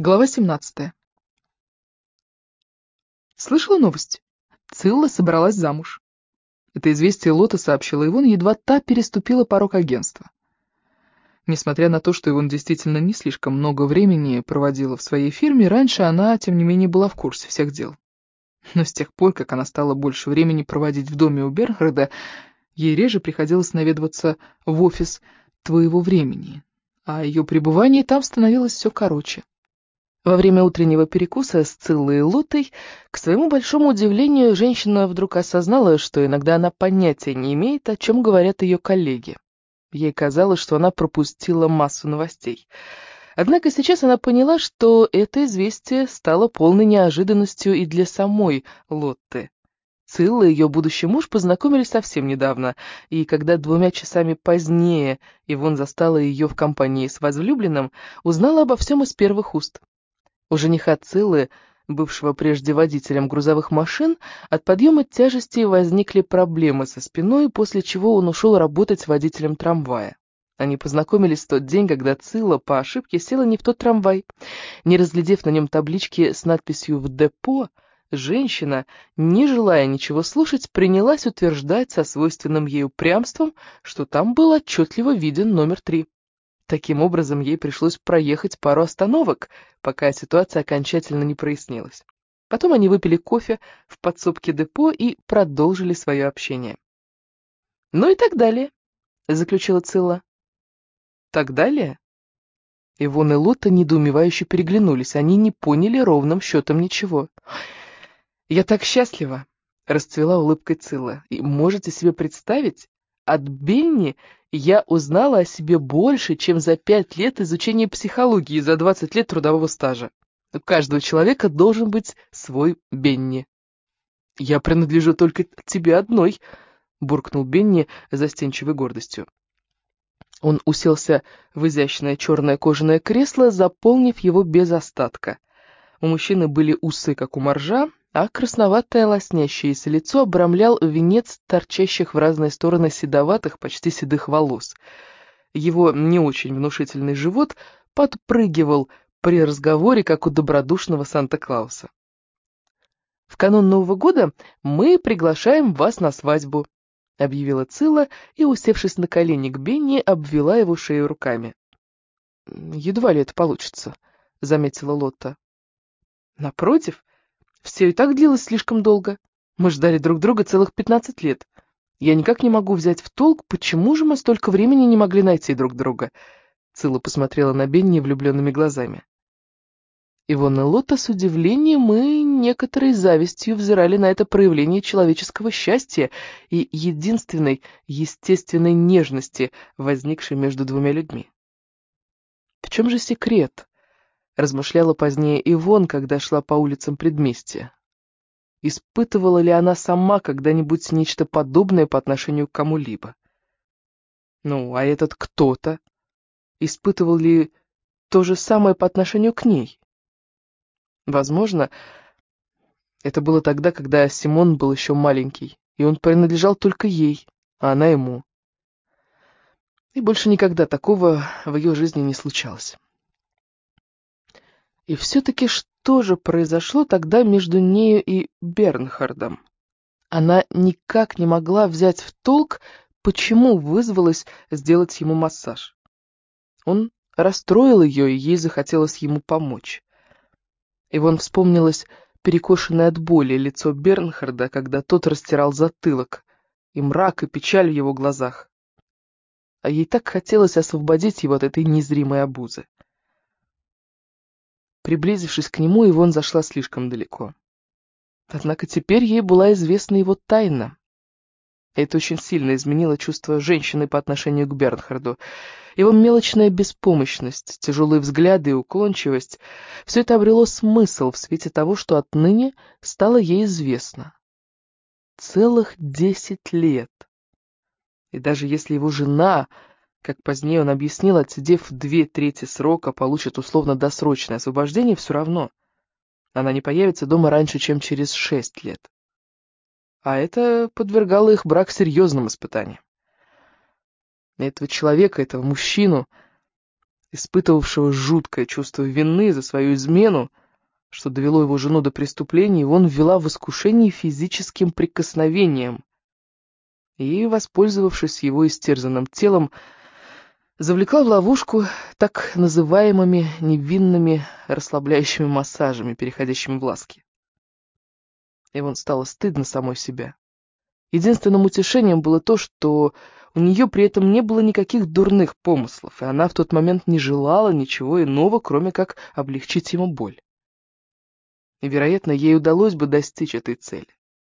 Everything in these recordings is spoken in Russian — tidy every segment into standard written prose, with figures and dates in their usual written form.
Глава 17. Слышала новость? Цилла собралась замуж. Это известие Лота сообщила Ивон, едва та переступила порог агентства. Несмотря на то, что Ивон действительно не слишком много времени проводила в своей фирме, раньше она, тем не менее, была в курсе всех дел. Но с тех пор, как она стала больше времени проводить в доме у Бернхарда, ей реже приходилось наведываться в офис «Твоего времени», а ее пребывание там становилось все короче. Во время утреннего перекуса с Циллой и Лотой, к своему большому удивлению, женщина вдруг осознала, что иногда она понятия не имеет, о чем говорят ее коллеги. Ей казалось, что она пропустила массу новостей. Однако сейчас она поняла, что это известие стало полной неожиданностью и для самой Лотты. Цилла и ее будущий муж познакомились совсем недавно, и когда 2 часами позднее Ивон застала ее в компании с возлюбленным, узнала обо всем из первых уст. У жениха Циллы, бывшего прежде водителем грузовых машин, от подъема тяжестей возникли проблемы со спиной, после чего он ушел работать водителем трамвая. Они познакомились в тот день, когда Цилла по ошибке села не в тот трамвай. Не разглядев на нем таблички с надписью «В депо», женщина, не желая ничего слушать, принялась утверждать со свойственным ей упрямством, что там был отчетливо виден номер 3. Таким образом, ей пришлось проехать пару остановок, пока ситуация окончательно не прояснилась. Потом они выпили кофе в подсобке депо и продолжили свое общение. «Ну и так далее», — заключила Цилла. «Так далее?» Ивон и Лотта недоумевающе переглянулись, они не поняли ровным счетом ничего. «Я так счастлива», — расцвела улыбкой Цилла. «И можете себе представить, от Бенни я узнала о себе больше, чем за 5 лет изучения психологии и за 20 лет трудового стажа. У каждого человека должен быть свой Бенни». «Я принадлежу только тебе одной», — буркнул Бенни с застенчивой гордостью. Он уселся в изящное черное кожаное кресло, заполнив его без остатка. У мужчины были усы, как у моржа, а красноватое лоснящееся лицо обрамлял венец торчащих в разные стороны седоватых, почти седых волос. Его не очень внушительный живот подпрыгивал при разговоре, как у добродушного Санта-Клауса. «В канун Нового года мы приглашаем вас на свадьбу», — объявила Цилла и, усевшись на колени к Бенни, обвела его шею руками. «Едва ли это получится», — заметила Лотта. «Напротив, все и так длилось слишком долго. Мы ждали друг друга целых 15 лет. Я никак не могу взять в толк, почему же мы столько времени не могли найти друг друга». Цилла посмотрела на Бенни влюбленными глазами. Ивон и Лотта с удивлением и некоторой завистью взирали на это проявление человеческого счастья и единственной естественной нежности, возникшей между двумя людьми. «В чем же секрет?» — размышляла позднее Ивон, когда шла по улицам предместья. Испытывала ли она сама когда-нибудь нечто подобное по отношению к кому-либо? Ну, а этот кто-то испытывал ли то же самое по отношению к ней? Возможно, это было тогда, когда Симон был еще маленький, и он принадлежал только ей, а она ему. И больше никогда такого в ее жизни не случалось. И все-таки что же произошло тогда между нею и Бернхардом? Она никак не могла взять в толк, почему вызвалась сделать ему массаж. Он расстроил ее, и ей захотелось ему помочь. Ивон вспомнилось перекошенное от боли лицо Бернхарда, когда тот растирал затылок, и мрак, и печаль в его глазах. А ей так хотелось освободить его от этой незримой обузы. Приблизившись к нему, Ивон зашла слишком далеко. Однако теперь ей была известна его тайна. Это очень сильно изменило чувство женщины по отношению к Бернхарду. Его мелочная беспомощность, тяжелые взгляды и уклончивость — все это обрело смысл в свете того, что отныне стало ей известно. Целых 10 лет. И даже если его жена, как позднее он объяснил, отсидев 2/3 срока, получит условно-досрочное освобождение, все равно она не появится дома раньше, чем через 6 лет. А это подвергало их брак серьезным испытаниям. Этого человека, этого мужчину, испытывавшего жуткое чувство вины за свою измену, что довело его жену до преступления, Ивонн ввела в искушение физическим прикосновением и, воспользовавшись его истерзанным телом, завлекла в ловушку так называемыми невинными расслабляющими массажами, переходящими в ласки. Ивонн стало стыдно самой себя. Единственным утешением было то, что у нее при этом не было никаких дурных помыслов, и она в тот момент не желала ничего иного, кроме как облегчить ему боль. И, вероятно, ей удалось бы достичь этой цели.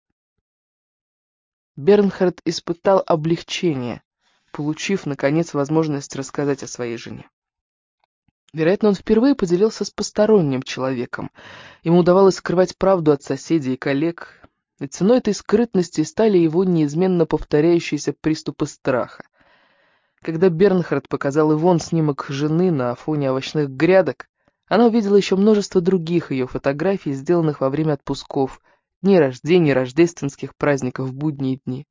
Бернхард испытал облегчение, получив, наконец, возможность рассказать о своей жене. Вероятно, он впервые поделился с посторонним человеком. Ему удавалось скрывать правду от соседей и коллег, и ценой этой скрытности стали его неизменно повторяющиеся приступы страха. Когда Бернхард показал Ивонн снимок жены на фоне овощных грядок, она увидела еще множество других ее фотографий, сделанных во время отпусков, дней рождений, рождественских праздников в будние дни.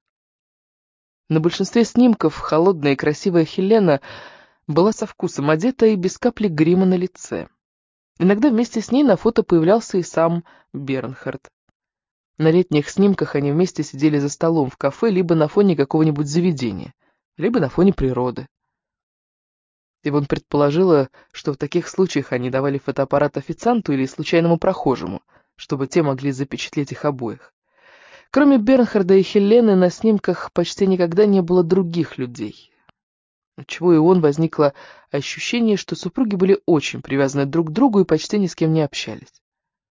На большинстве снимков холодная и красивая Хелена была со вкусом одета и без капли грима на лице. Иногда вместе с ней на фото появлялся и сам Бернхард. На летних снимках они вместе сидели за столом в кафе либо на фоне какого-нибудь заведения, либо на фоне природы. Ивонн предположила, что в таких случаях они давали фотоаппарат официанту или случайному прохожему, чтобы те могли запечатлеть их обоих. Кроме Бернхарда и Хелены, на снимках почти никогда не было других людей, отчего у Ивонн возникло ощущение, что супруги были очень привязаны друг к другу и почти ни с кем не общались.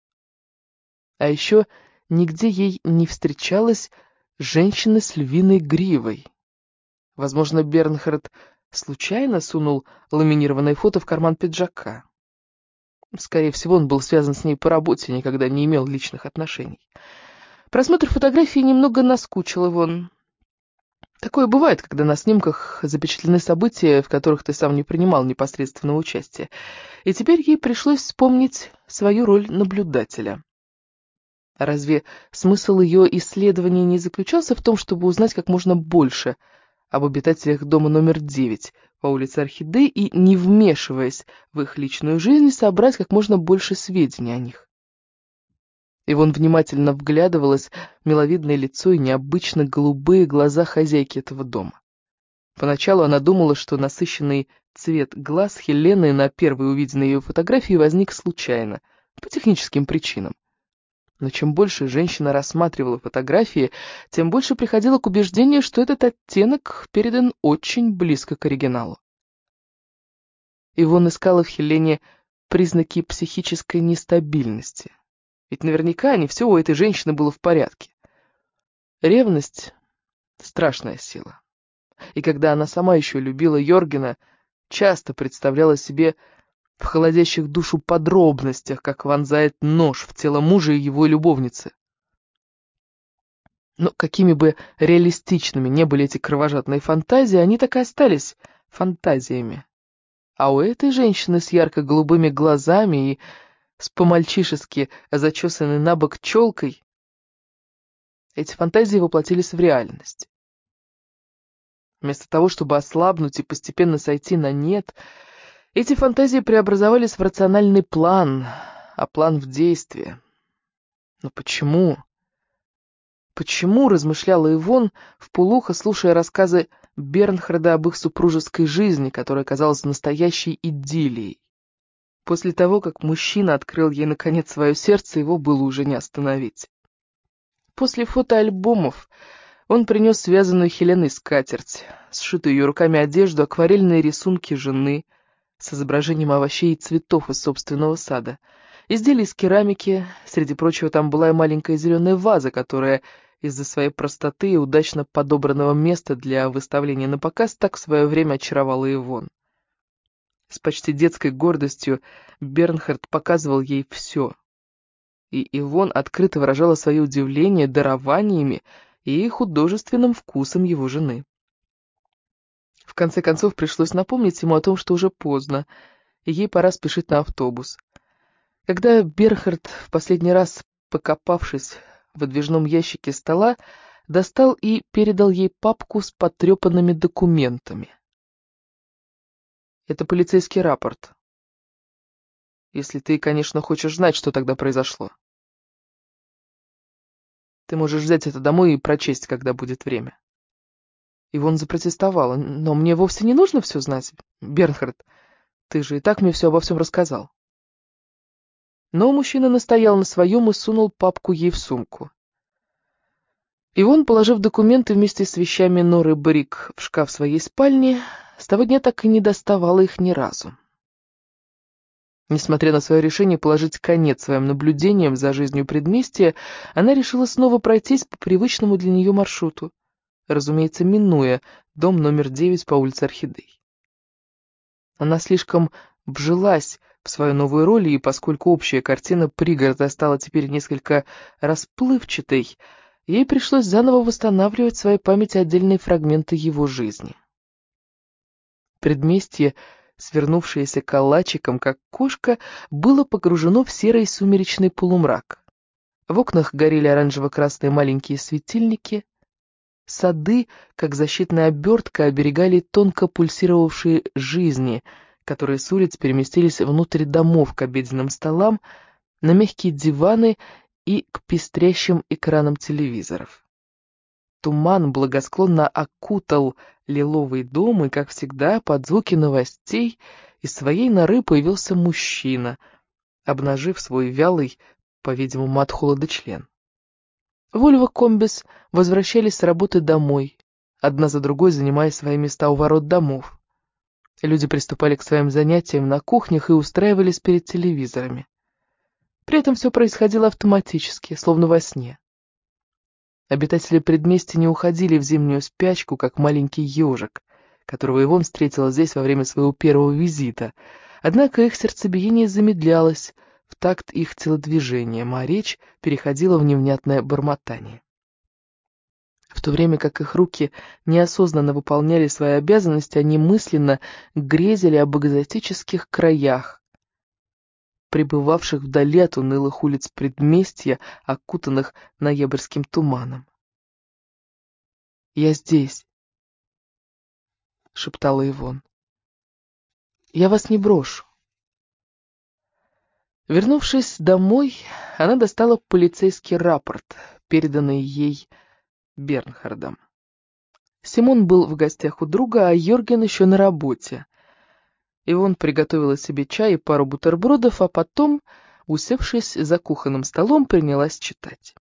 А еще нигде ей не встречалась женщина с львиной гривой. Возможно, Бернхард случайно сунул ламинированное фото в карман пиджака. Скорее всего, он был связан с ней по работе, никогда не имел личных отношений. Просмотр фотографий немного наскучил Ивонн. Такое бывает, когда на снимках запечатлены события, в которых ты сам не принимал непосредственного участия. И теперь ей пришлось вспомнить свою роль наблюдателя. Разве смысл ее исследования не заключался в том, чтобы узнать как можно больше об обитателях дома номер 9 по улице Орхидей и, не вмешиваясь в их личную жизнь, собрать как можно больше сведений о них? Ивонн внимательно вглядывалась в миловидное лицо и необычно голубые глаза хозяйки этого дома. Поначалу она думала, что насыщенный цвет глаз Хелены на первой увиденной ее фотографии возник случайно, по техническим причинам. Но чем больше женщина рассматривала фотографии, тем больше приходила к убеждению, что этот оттенок передан очень близко к оригиналу. Ивонн искала в Хелене признаки психической нестабильности. Ведь наверняка не все у этой женщины было в порядке. Ревность — страшная сила. И когда она сама еще любила Йоргена, часто представляла себе в холодящих душу подробностях, как вонзает нож в тело мужа и его любовницы. Но какими бы реалистичными не были эти кровожадные фантазии, они так и остались фантазиями. А у этой женщины с ярко-голубыми глазами и с по-мальчишески зачесанной на бок челкой эти фантазии воплотились в реальность. Вместо того, чтобы ослабнуть и постепенно сойти на нет, эти фантазии преобразовались в рациональный план, а план в действие. Но почему? Почему, размышляла Ивонн, вполуха слушая рассказы Бернхарда об их супружеской жизни, которая казалась настоящей идиллией? После того, как мужчина открыл ей наконец свое сердце, его было уже не остановить. После фотоальбомов он принес связанную Хеленой скатерть, сшитую ее руками одежду, акварельные рисунки жены с изображением овощей и цветов из собственного сада, изделия из керамики, среди прочего там была и маленькая зеленая ваза, которая из-за своей простоты и удачно подобранного места для выставления на показ так в свое время очаровала Ивонн. С почти детской гордостью Бернхард показывал ей все, и Ивонн открыто выражала свое удивление дарованиями и художественным вкусом его жены. В конце концов пришлось напомнить ему о том, что уже поздно, и ей пора спешить на автобус. Когда Бернхард, в последний раз покопавшись в выдвижном ящике стола, достал и передал ей папку с потрепанными документами. Это полицейский рапорт. Если ты, конечно, хочешь знать, что тогда произошло. Ты можешь взять это домой и прочесть, когда будет время. Ивон запротестовала. Но мне вовсе не нужно все знать, Бернхард. Ты же и так мне все обо всем рассказал. Но мужчина настоял на своем и сунул папку ей в сумку. Ивон, положив документы вместе с вещами Норы Брик в шкаф своей спальни, с того дня так и не доставала их ни разу. Несмотря на свое решение положить конец своим наблюдениям за жизнью предместья, она решила снова пройтись по привычному для нее маршруту, разумеется, минуя дом номер 9 по улице Орхидей. Она слишком вжилась в свою новую роль, и поскольку общая картина пригорода стала теперь несколько расплывчатой, ей пришлось заново восстанавливать в своей памяти отдельные фрагменты его жизни. Предместье, свернувшееся калачиком, как кошка, было погружено в серый сумеречный полумрак. В окнах горели оранжево-красные маленькие светильники, сады, как защитная обертка, оберегали тонко пульсировавшие жизни, которые с улиц переместились внутрь домов к обеденным столам, на мягкие диваны и к пестрящим экранам телевизоров. Туман благосклонно окутал лиловый дом, и, как всегда, под звуки новостей из своей норы появился мужчина, обнажив свой вялый, по-видимому, от холода член. Вольво Комбис возвращались с работы домой, одна за другой занимая свои места у ворот домов. Люди приступали к своим занятиям на кухнях и устраивались перед телевизорами. При этом все происходило автоматически, словно во сне. Обитатели предместья не уходили в зимнюю спячку, как маленький ежик, которого Ивон встретила здесь во время своего первого визита, однако их сердцебиение замедлялось в такт их телодвижением, а речь переходила в невнятное бормотание. В то время как их руки неосознанно выполняли свои обязанности, они мысленно грезили об экзотических краях, пребывавших вдали от унылых улиц предместья, окутанных ноябрьским туманом. «Я здесь», — шептала Ивон. «Я вас не брошу». Вернувшись домой, она достала полицейский рапорт, переданный ей Бернхардом. Симон был в гостях у друга, а Йорген еще на работе. Ивон приготовила себе чай и пару бутербродов, а потом, усевшись за кухонным столом, принялась читать.